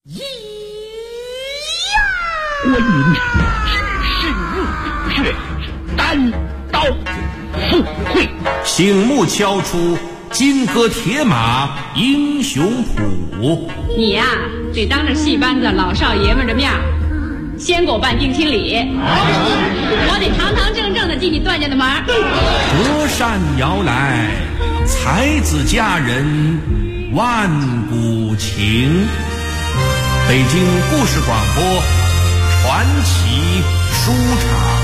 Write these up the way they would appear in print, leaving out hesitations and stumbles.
观音只是入穴，单刀赴会， 醒目敲出金戈铁马英雄谱。 你呀，得当着戏班子老少爷们的面先给我办定亲礼，我得堂堂正正的进你段家的门。 隔山摇来，才子佳人万古情。北京故事广播传奇书场。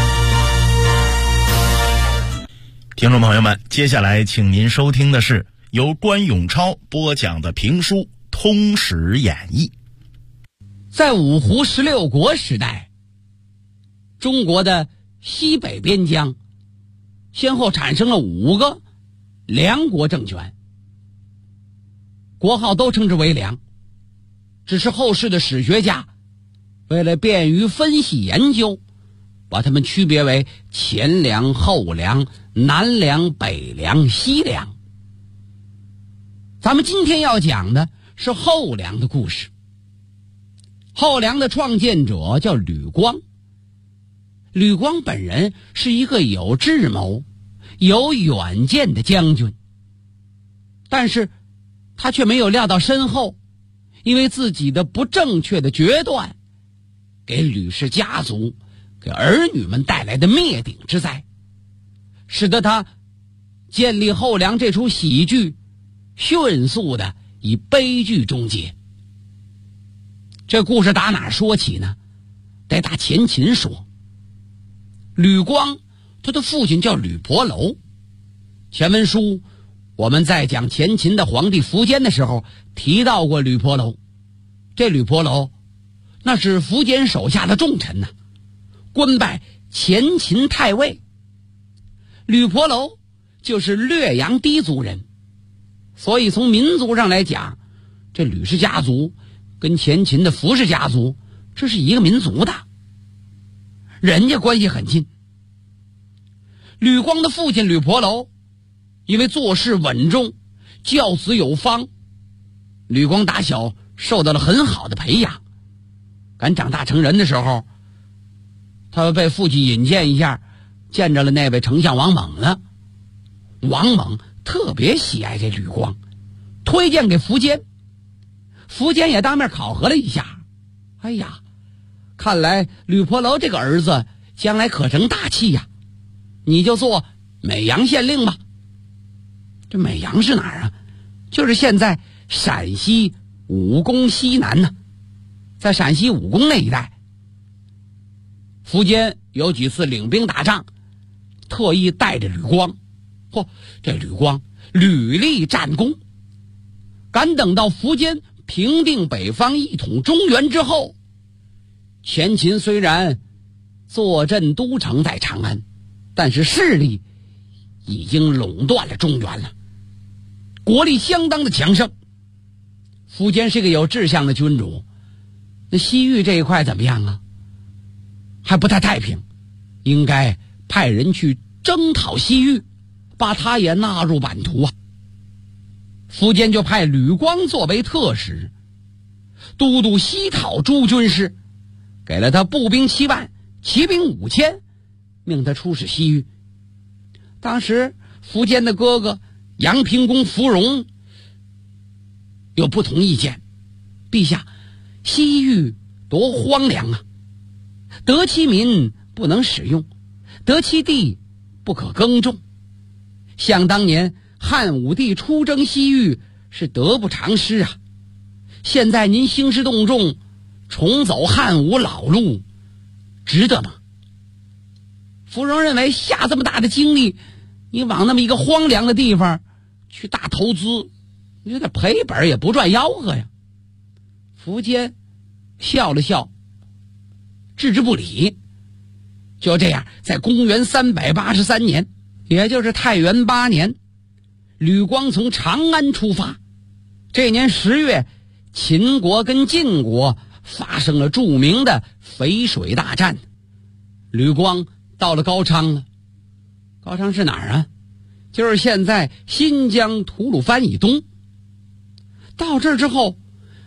听众朋友们，接下来请您收听的是由关永超播讲的评书《通史演义》。 在五胡16国时代，中国的西北边疆先后产生了5个梁国政权，国号都称之为梁，只是后世的史学家为了便于分析研究，把它们区别为前梁、后梁、南梁、北梁、西梁。咱们今天要讲的是后梁的故事。后梁的创建者叫吕光。吕光本人是一个有智谋、有远见的将军，但是他却没有料到身后因为自己的不正确的决断，给吕氏家族、给儿女们带来的灭顶之灾，使得他建立后梁这出喜剧迅速的以悲剧终结。这故事打哪儿说起呢？得打前秦说。吕光他的父亲叫吕伯楼，前文书我们在讲前秦的皇帝苻坚的时候提到过吕伯楼。这吕伯楼那是苻坚手下的重臣官拜前秦太尉。吕伯楼就是略阳氐族人，所以从民族上来讲，这吕氏家族跟前秦的苻氏家族这是一个民族的，人家关系很近。吕光的父亲吕伯楼因为做事稳重，教子有方，吕光打小受到了很好的培养。赶长大成人的时候，他被父亲引荐一下，见着了那位丞相王猛了。王猛特别喜爱这吕光，推荐给苻坚。苻坚也当面考核了一下，哎呀，看来吕伯楼这个儿子将来可成大器呀，你就做美阳县令吧。这美阳是哪儿啊？就是现在陕西武功西南呢，在陕西武功那一带。苻坚有几次领兵打仗，特意带着吕光，这吕光屡立战功。赶等到苻坚平定北方，一统中原之后，前秦虽然坐镇都城在长安，但是势力已经垄断了中原了，国力相当的强盛。苻坚是个有志向的君主，那西域这一块怎么样啊？还不太太平，应该派人去征讨西域，把他也纳入版图啊。苻坚就派吕光作为特使，都督西讨诸军事，给了他步兵7万，骑兵5000，命他出使西域。当时苻坚的哥哥阳平公苻融有不同意见，陛下，西域多荒凉啊，得其民不能使用，得其地不可耕种。想当年汉武帝出征西域是得不偿失啊，现在您兴师动众，重走汉武老路，值得吗？苻融认为下这么大的精力，你往那么一个荒凉的地方去大投资，你这赔本也不赚吆喝呀。苻坚笑了笑，置之不理。就这样，在公元383年，也就是太元8年，吕光从长安出发。这年10月，秦国跟晋国发生了著名的淝水大战。吕光到了高昌了。高昌是哪儿啊？就是现在新疆吐鲁番以东。到这儿之后，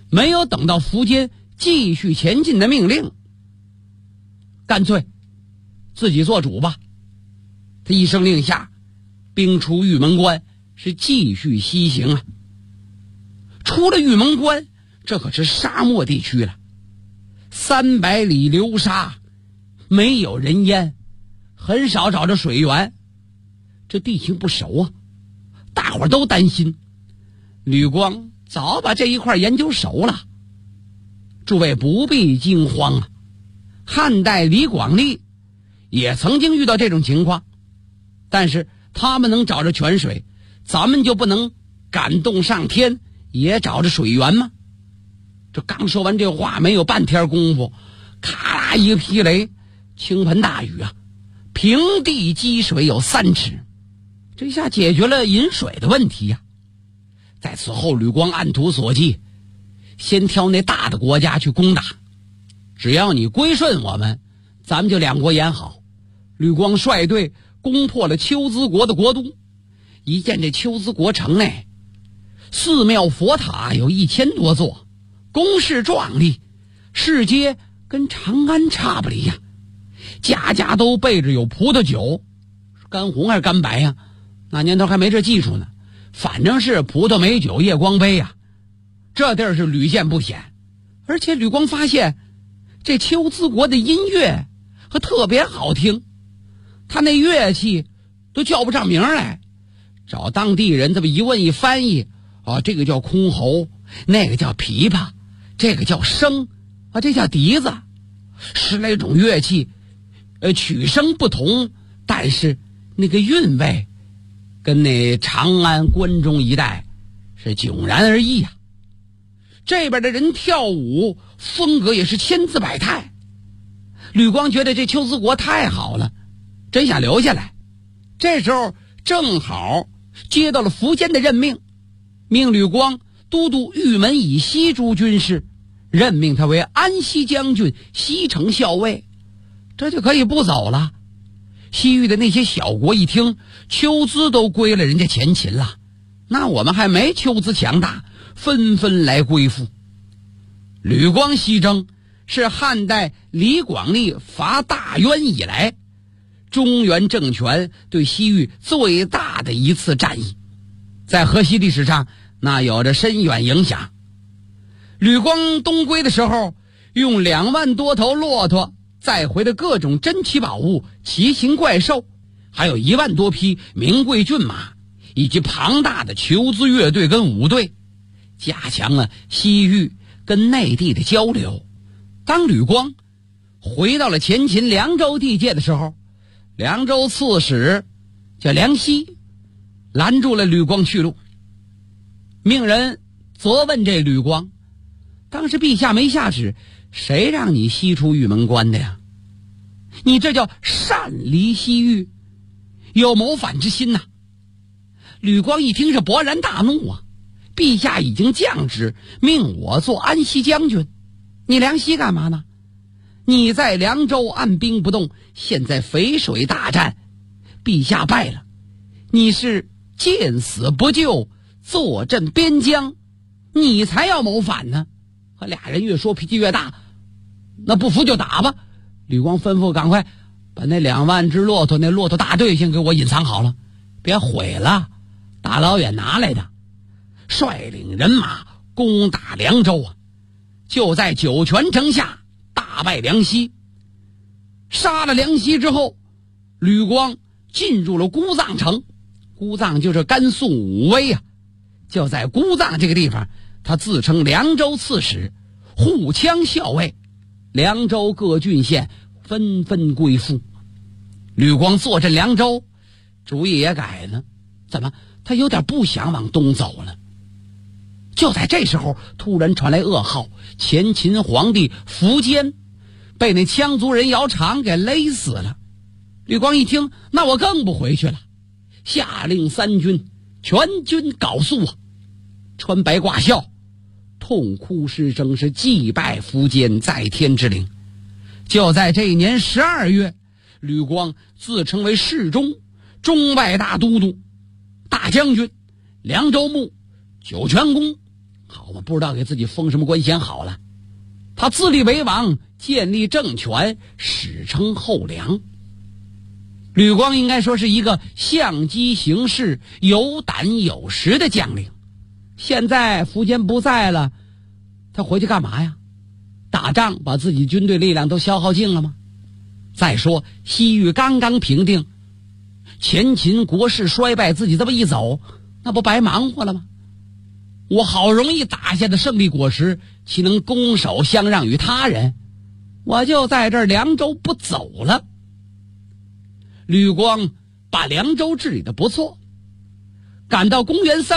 没有等到苻坚继续前进的命令，干脆自己做主吧。他一声令下，兵出玉门关，是继续西行啊。出了玉门关，这可是沙漠地区了，300里流沙，没有人烟，很少找着水源，这地形不熟啊，大伙儿都担心。吕光早把这一块研究熟了。诸位不必惊慌啊，汉代李广利也曾经遇到这种情况，但是他们能找着泉水，咱们就不能感动上天也找着水源吗？这刚说完这话，没有半天功夫，咔啦一个霹雷，倾盆大雨啊，平地积水有3尺，这下解决了饮水的问题呀。在此后，吕光按图索骥，先挑那大的国家去攻打，只要你归顺我们，咱们就2国言好。吕光率队攻破了丘兹国的国都，一见这丘兹国城内寺庙佛塔有1000多座，宫室壮丽，市街跟长安差不离呀，家家都备着有葡萄酒，干红还是干白呀？那年头还没这技术呢，反正是葡萄美酒夜光杯呀。这地儿是屡见不鲜，而且吕光发现这丘兹国的音乐和特别好听，他那乐器都叫不上名来，找当地人这么一问一翻译，这个叫箜篌，那个叫琵琶，这个叫笙这叫笛子，10来种乐器，曲声不同，但是那个韵味跟那长安关中一带是迥然而异啊。这边的人跳舞风格也是千姿百态，吕光觉得这丘兹国太好了，真想留下来。这时候正好接到了苻坚的任命，命吕光都督玉门以西诸军事，任命他为安西将军、西城校尉，这就可以不走了。西域的那些小国一听丘兹都归了人家前秦了，那我们还没丘兹强大，纷纷来归附。吕光西征是汉代李广利伐大渊以来中原政权对西域最大的一次战役，在河西历史上那有着深远影响。吕光东归的时候，用2万多头骆驼载回的各种珍奇宝物、奇形怪兽，还有1万多匹名贵骏马，以及庞大的求兹乐队跟舞队，加强了西域跟内地的交流。当吕光回到了前秦凉州地界的时候，凉州刺史叫梁奚拦住了吕光去路，命人责问这吕光，当时陛下没下旨，谁让你西出玉门关的呀？你这叫擅离西域，有谋反之心呐。吕光一听是勃然大怒啊，陛下已经降旨命我做安西将军，你梁奚干嘛呢？你在凉州按兵不动，现在淝水大战，陛下败了，你是见死不救，坐镇边疆，你才要谋反呢。和俩人越说脾气越大，那不服就打吧。吕光吩咐赶快把那2万只骆驼，那骆驼大队先给我隐藏好了，别毁了，大老远拿来的。率领人马攻打凉州啊，就在酒泉城下大败梁奚。杀了梁奚之后，吕光进入了姑臧城，姑臧就是甘肃武威啊。就在姑臧这个地方，他自称凉州刺史、护羌校尉，凉州各郡县纷纷归附。吕光坐镇凉州，主意也改了，怎么他有点不想往东走了。就在这时候，突然传来噩耗，前秦皇帝苻坚被那羌族人姚苌给勒死了。吕光一听，那我更不回去了，下令3军全军缟素啊，穿白挂孝，痛哭失声，是祭拜苻坚在天之灵。就在这一年12月，吕光自称为侍中、中外大都督、大将军、凉州牧、酒泉公、 好嘛，不知道给自己封什么官衔好了。他自立为王，建立政权，史称后梁。吕光应该说是一个相机行事、有胆有识的将领。现在苻坚不在了，他回去干嘛呀？打仗把自己军队力量都消耗尽了吗？再说西域刚刚平定，前秦国势衰败，自己这么一走，那不白忙活了吗？我好容易打下的胜利果实，岂能拱手相让于他人？我就在这儿凉州不走了。吕光把凉州治理得不错。赶到公元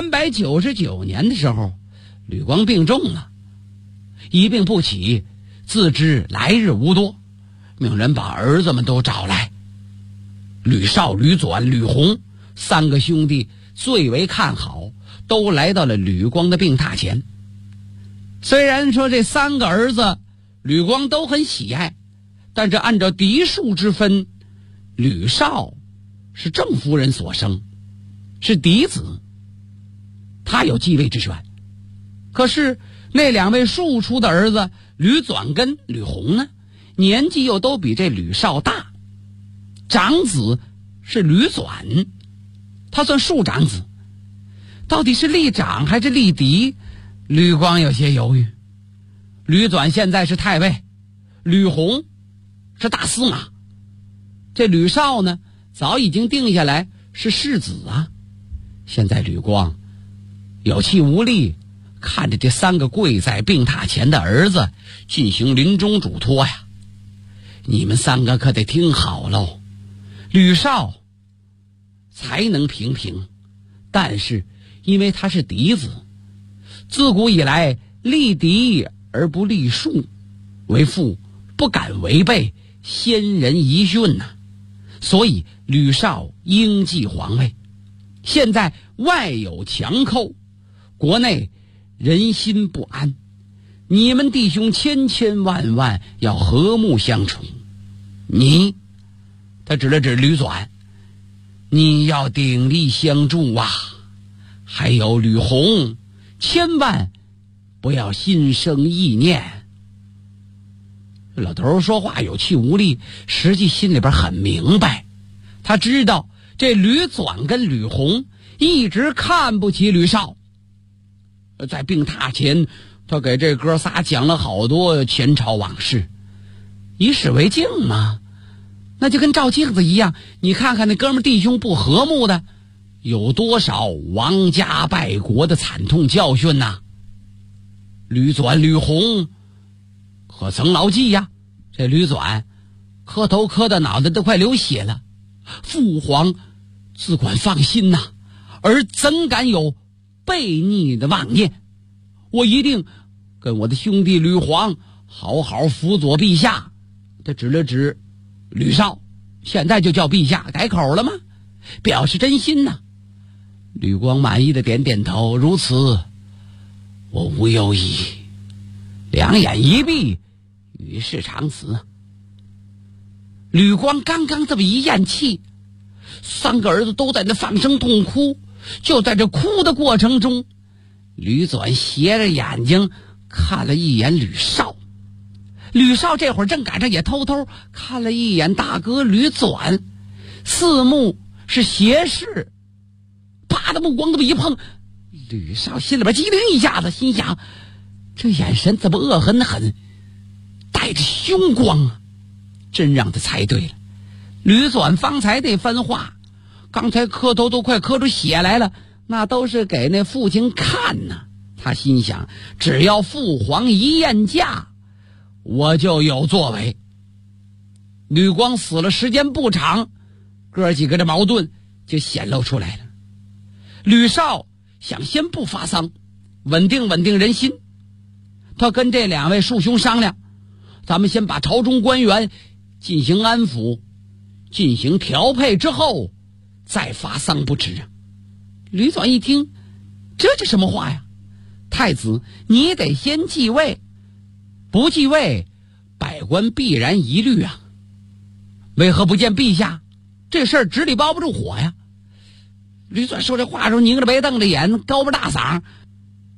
399年的时候，吕光病重了，一病不起，自知来日无多，命人把儿子们都找来。吕绍、吕纂、吕弘三个兄弟最为看好，都来到了吕光的病榻前。虽然说这三个儿子吕光都很喜爱，但是按照嫡庶之分，吕绍是正夫人所生，是嫡子，他有继位之权。可是那两位庶出的儿子吕纂跟吕弘呢，年纪又都比这吕绍大。长子是吕纂，他算庶长子，到底是立长还是立嫡，吕光有些犹豫。吕纂现在是太尉，吕弘是大司马，这吕绍呢早已经定下来是世子啊。现在吕光有气无力，看着这三个跪在病榻前的儿子进行临终嘱托呀。你们三个可得听好喽，吕绍才能平平，但是因为他是嫡子，自古以来立嫡而不立庶，为父不敢违背先人遗训呐，所以吕绍应继皇位。现在外有强寇，国内人心不安，你们弟兄千千万万要和睦相处。你，他指了指吕纂，你要鼎力相助啊。还有吕弘，千万不要心生意念。老头说话有气无力，实际心里边很明白，他知道这吕纂跟吕弘一直看不起吕绍。在病榻前，他给这哥仨讲了好多前朝往事，以史为镜嘛，那就跟照镜子一样。你看看那哥们弟兄不和睦的，有多少亡家败国的惨痛教训呐。吕纂、吕弘可曾牢记呀？这吕纂磕头磕的脑袋都快流血了，父皇自管放心呐，而怎敢有悖逆的妄念？我一定跟我的兄弟吕皇好好辅佐陛下。他指了指吕绍，现在就叫陛下，改口了吗？表示真心呐。吕光满意的点点头，如此我无忧矣。两眼一闭，与世长辞。吕光刚刚这么一咽气，三个儿子都在那放声痛哭。就在这哭的过程中，吕纂斜着眼睛看了一眼吕绍，吕绍这会儿正赶上也偷偷看了一眼大哥吕纂，四目是斜视，啪的目光这么一碰，吕绍心里边机灵一下子，心想这眼神怎么恶狠狠，带着凶光啊，真让他猜对了。吕纂方才那番话，刚才磕头都快磕出血来了，那都是给那父亲看呢。他心想，只要父皇一验驾，我就有作为。吕光死了时间不长，哥几个的矛盾就显露出来了。吕绍想先不发丧，稳定稳定人心。他跟这两位庶兄商量，咱们先把朝中官员进行安抚，进行调配之后再发丧不迟啊。吕纂一听，这是什么话呀？太子你得先继位，不继位百官必然疑虑啊。为何不见陛下？这事儿纸里包不住火呀。吕纂说这话的时候，拧着眉瞪着眼，高不大嗓，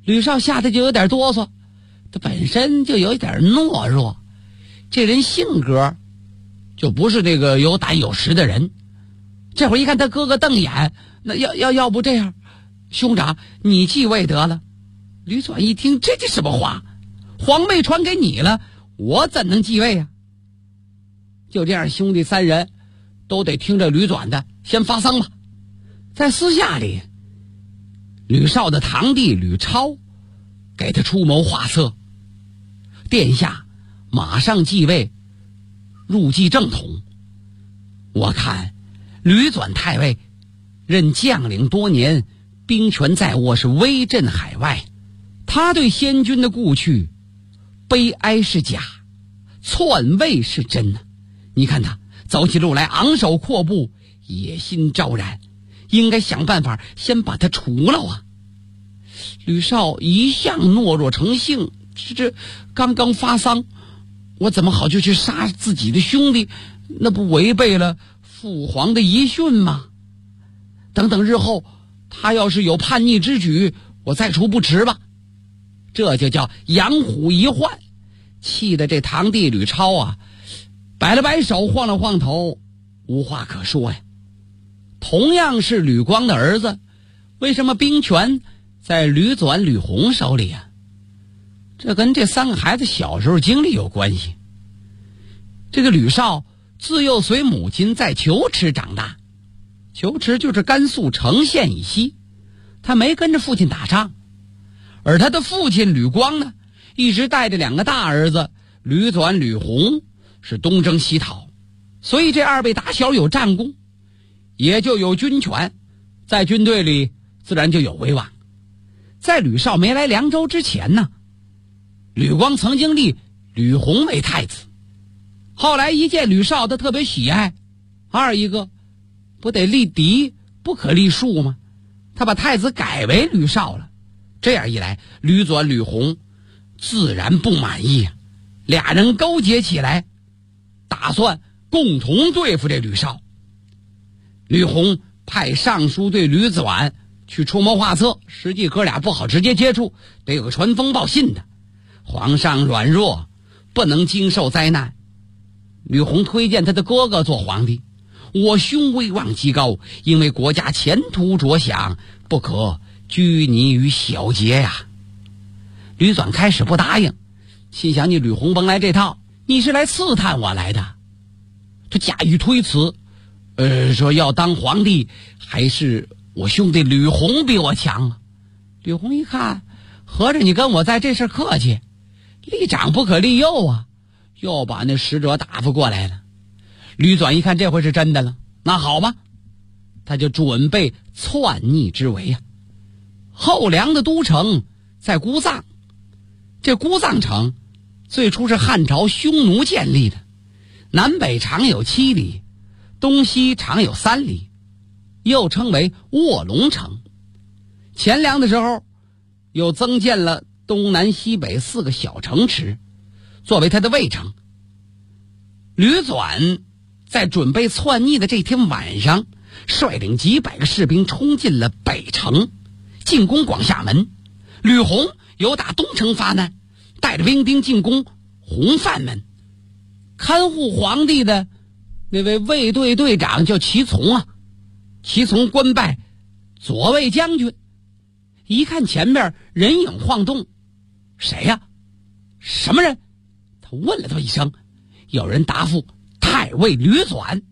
吕少吓得就有点哆嗦，他本身就有点懦弱，这人性格就不是那个有胆有识的人。这会儿一看他哥哥瞪眼，那要不这样，兄长你继位得了。吕转一听，这什么话？皇位传给你了，我怎能继位啊？就这样，兄弟三人都得听着吕转的，先发丧吧。在私下里，吕绍的堂弟吕超给他出谋划策，殿下马上继位，入继正统。我看吕转太尉任将领多年，兵权在握，是威震海外。他对先君的故去悲哀是假，篡位是真啊。你看他走起路来昂首阔步，野心昭然，应该想办法先把他除了啊。吕绍一向懦弱成性，这刚刚发丧，我怎么好就去杀自己的兄弟？那不违背了父皇的遗训吗？等等日后他要是有叛逆之举，我再除不迟吧。这就叫养虎一患，气得这堂弟吕超啊，摆了摆手，晃了晃头，无话可说呀。同样是吕光的儿子，为什么兵权在吕转、吕红手里啊？这跟这三个孩子小时候经历有关系。这个吕绍自幼随母亲在求池长大，求池就是甘肃成县以西，他没跟着父亲打仗。而他的父亲吕光呢，一直带着两个大儿子吕转、吕红是东征西讨，所以这二位打小有战功，也就有军权，在军队里自然就有威望。在吕绍没来凉州之前呢，吕光曾经立吕红为太子，后来一见吕绍他特别喜爱，二一个不得立嫡不可立庶吗？他把太子改为吕绍了。这样一来，吕转、吕红自然不满意啊，俩人勾结起来，打算共同对付这吕绍。吕红派尚书对吕转去出谋划策，实际哥俩不好直接接触，得有个传风报信的。皇上软弱，不能经受灾难。吕红推荐他的哥哥做皇帝，我兄威望极高，因为国家前途着想，不可拘泥于小节呀。吕转开始不答应，心想你吕红甭来这套，你是来刺探我来的。他假意推辞，说要当皇帝还是我兄弟吕红比我强啊。吕红一看，合着你跟我在这事客气，立长不可立幼啊，又把那使者打发过来了。吕转一看这回是真的了，那好吧，他就准备篡逆之为啊。后梁的都城在姑臧，这姑臧城最初是汉朝匈奴建立的，南北长有7里，东西长有3里，又称为卧龙城。前梁的时候又增建了东南西北4个小城池，作为他的卫城。吕转在准备篡逆的这天晚上，率领几百个士兵冲进了北城，进攻广厦门。吕红由打东城发难，带着兵丁进攻红范门。看护皇帝的那位卫队队长叫齐从啊，齐从官拜左卫将军。一看前面人影晃动，谁呀？什么人？他问了他一声，有人答复太尉吕转。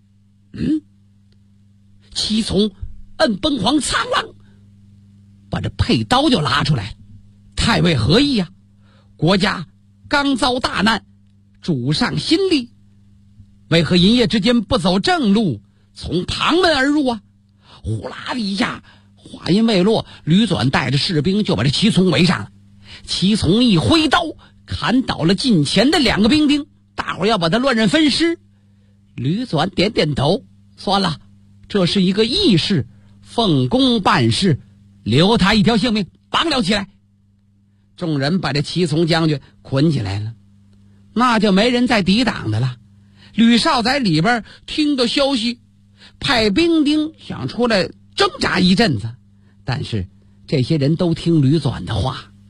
齐从摁崩黄苍狼，把这佩刀就拉出来。太尉何意呀？国家刚遭大难，主上心力，为何一夜之间不走正路，从旁门而入啊？呼啦的一下，话音未落，吕转带着士兵就把这齐从围上了。齐从一挥刀砍倒了近前的2个兵丁，大伙要把他乱刃分尸。吕转点点头，算了，这是一个义士，奉公办事，留他一条性命，绑了起来。众人把这齐从将军捆起来了，那就没人再抵挡的了。吕绍在里边听到消息，派兵丁想出来挣扎一阵子，但是这些人都听吕转的话，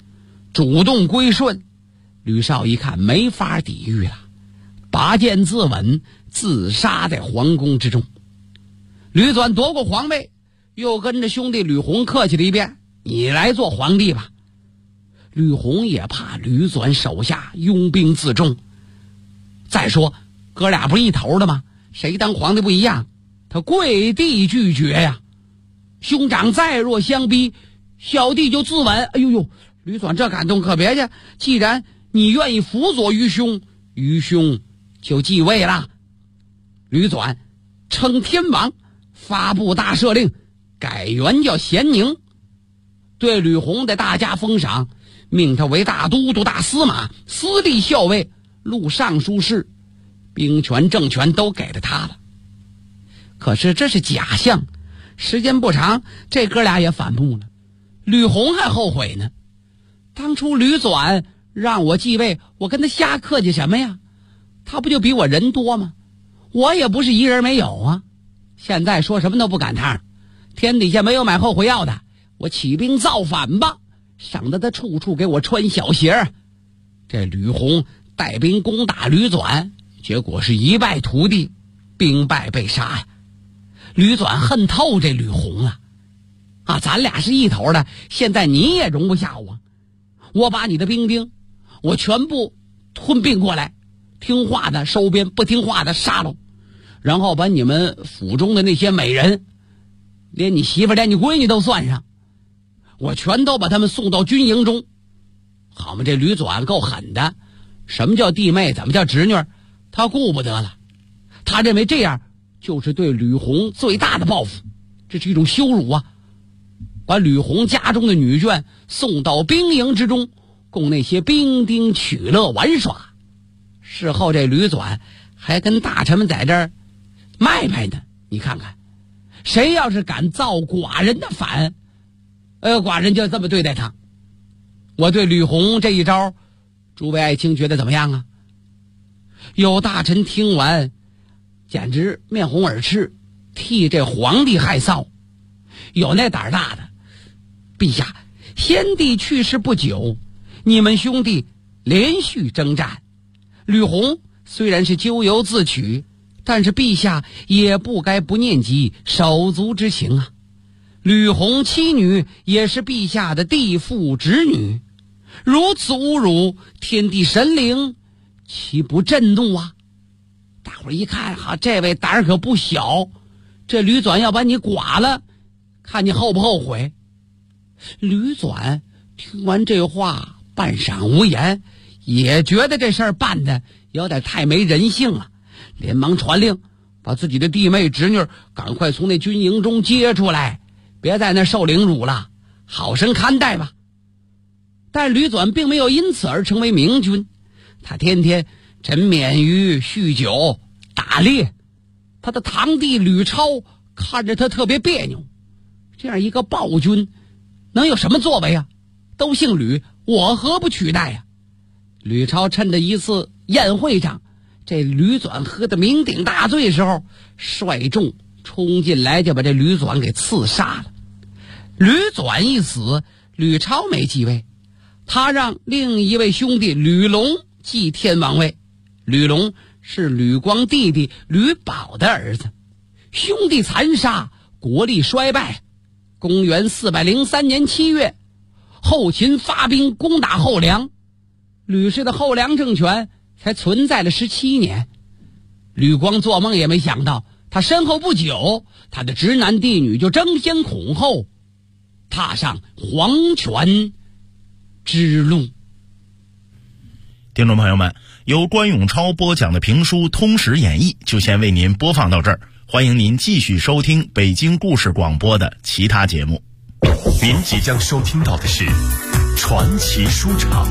主动归顺。吕绍一看没法抵御了，拔剑自刎，自杀在皇宫之中。吕纂夺过皇位，又跟着兄弟吕弘客气了一遍，你来做皇帝吧。吕弘也怕吕纂手下拥兵自重，再说哥俩不是一头的吗？谁当皇帝不一样，他跪地拒绝呀。兄长再若相逼，小弟就自刎。哎呦呦，吕纂这感动可别去，既然你愿意辅佐于兄，于兄就继位了。吕纂称天王，发布大赦令，改元叫咸宁。对吕弘的大加封赏，命他为大都督、大司马、司隶校尉、录尚书事，兵权政权都给了他了。可是这是假象，时间不长，这哥俩也反目了。吕弘还后悔呢，当初吕纂让我继位，我跟他瞎客气什么呀？他不就比我人多吗？我也不是一人没有啊。现在说什么都不赶趟，天底下没有买后悔药的，我起兵造反吧，省得他处处给我穿小鞋。这吕弘带兵攻打吕纂，结果是一败涂地，兵败被杀呀。吕纂恨透这吕弘了啊！咱俩是一头的，现在你也容不下我，我把你的兵丁我全部吞并过来，听话的收编，不听话的杀了，然后把你们府中的那些美人，连你媳妇连你闺女都算上，我全都把他们送到军营中。好嘛，这吕纂够狠的，什么叫弟妹，怎么叫侄女，他顾不得了。他认为这样就是对吕弘最大的报复，这是一种羞辱啊！把吕弘家中的女眷送到兵营之中，供那些兵丁取乐玩耍。事后这吕纂还跟大臣们在这儿卖卖呢。你看看，谁要是敢造寡人的反，寡人就这么对待他。我对吕弘这一招，诸位爱卿觉得怎么样啊？有大臣听完简直面红耳赤，替这皇帝害臊。有那胆大的，陛下，先帝去世不久，你们兄弟连续征战，吕弘虽然是咎由自取，但是陛下也不该不念及手足之情啊。吕弘妻女也是陛下的地父侄女，如此侮辱，天地神灵岂不震怒啊？大伙儿一看哈，这位胆儿可不小，这吕纂要把你剐了，看你后不后悔。吕纂听完这话半晌无言，也觉得这事儿办的有点太没人性了，连忙传令把自己的弟妹侄女赶快从那军营中接出来，别在那受凌辱了，好生看待吧。但吕纂并没有因此而成为明君，他天天沉湎于酗酒打猎，他的堂弟吕超看着他特别别扭。这样一个暴君能有什么作为啊？都姓吕，我何不取代呀？吕超趁着一次宴会上，这吕纂喝得酩酊大醉的时候，率众冲进来就把这吕纂给刺杀了。吕纂一死，吕超没继位，他让另一位兄弟吕龙继天王位。吕龙是吕光弟弟吕宝的儿子。兄弟残杀，国力衰败。公元403年7月，后秦发兵攻打后梁，吕氏的后梁政权才存在了17年。吕光做梦也没想到，他身后不久，他的侄男弟女就争先恐后踏上皇权之路。 听众朋友们，由关永超播讲的评书《通史演义》就先为您播放到这儿，欢迎您继续收听北京故事广播的其他节目。 您即将收听到的是传奇书场。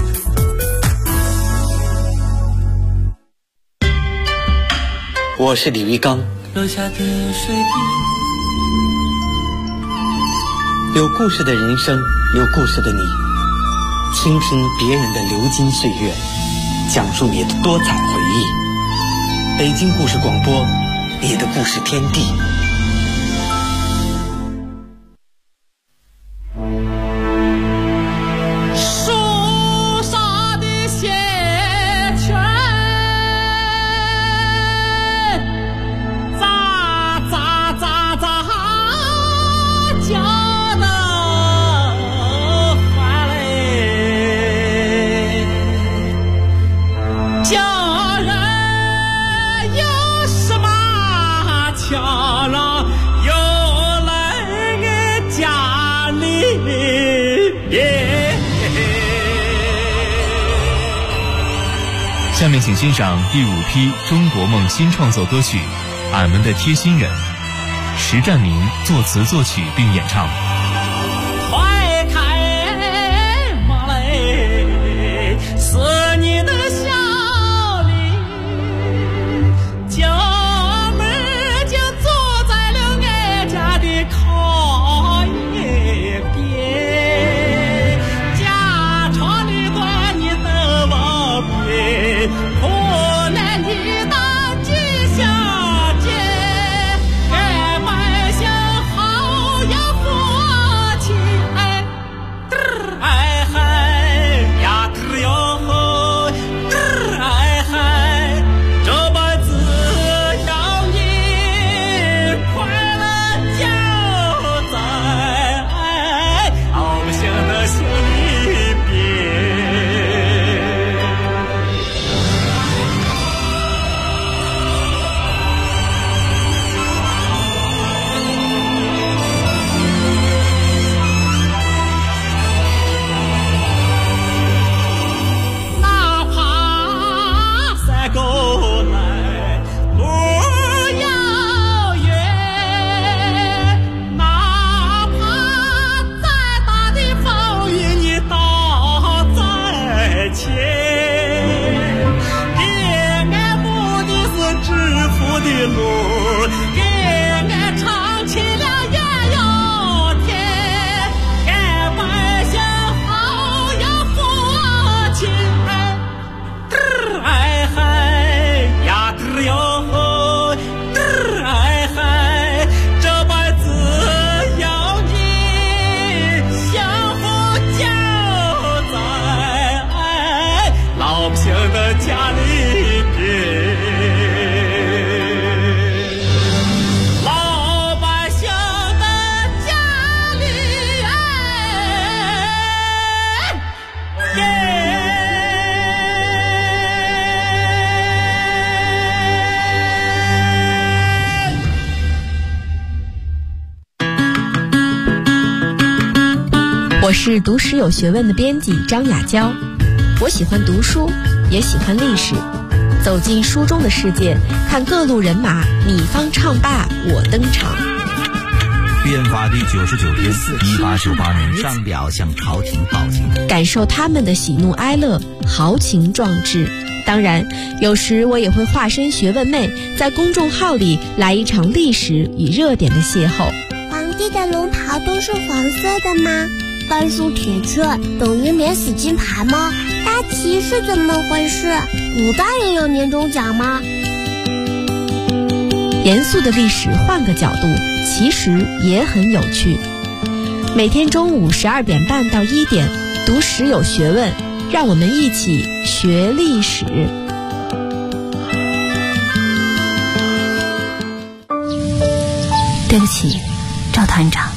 我是李玉刚。 楼下的水滴， 有故事的人生，有故事的你，倾听别人的流金岁月，讲述你的多彩回忆。北京故事广播，你的故事天地。 说下面请欣赏第5批中国梦新创作歌曲《俺们的贴心人》，石占明作词作曲并演唱。 快开马嘞，是你的笑脸，家门就坐在了俺家的靠一边，家常里短你的往边，苦难的大街小街，俺百姓好呀福气，哎嘚儿哎嗨呀嘚儿哟吼，嘚儿哎嗨，这辈子要你快乐就在老百姓的心里边。哪怕山沟来路遥远，哪怕再大的风雨你挡在前，给俺目的是致富的路，给俺唱起了艳阳天，俺百姓好呀福气，哎嘚儿哎嗨呀嘚儿哟吼，嘚儿哎嗨，这辈子要你幸福就在老百姓的家里边，老百姓的家里我是读史有学问的编辑张雅娇，我喜欢读书，也喜欢历史，走进书中的世界，看各路人马，你方唱罢我登场。 变法第99天，1898年上表向朝廷报警， 感受他们的喜怒哀乐，豪情壮志。当然，有时我也会化身学问妹，在公众号里来一场历史与热点的邂逅。 皇帝的龙袍都是黄色的吗？甘肃铁券等于免死金牌吗？大旗是怎么回事？古代也有年终奖吗？ 严肃的历史换个角度，其实也很有趣。每天中午12点半到1点，读史有学问，让我们一起学历史。 对不起，赵团长，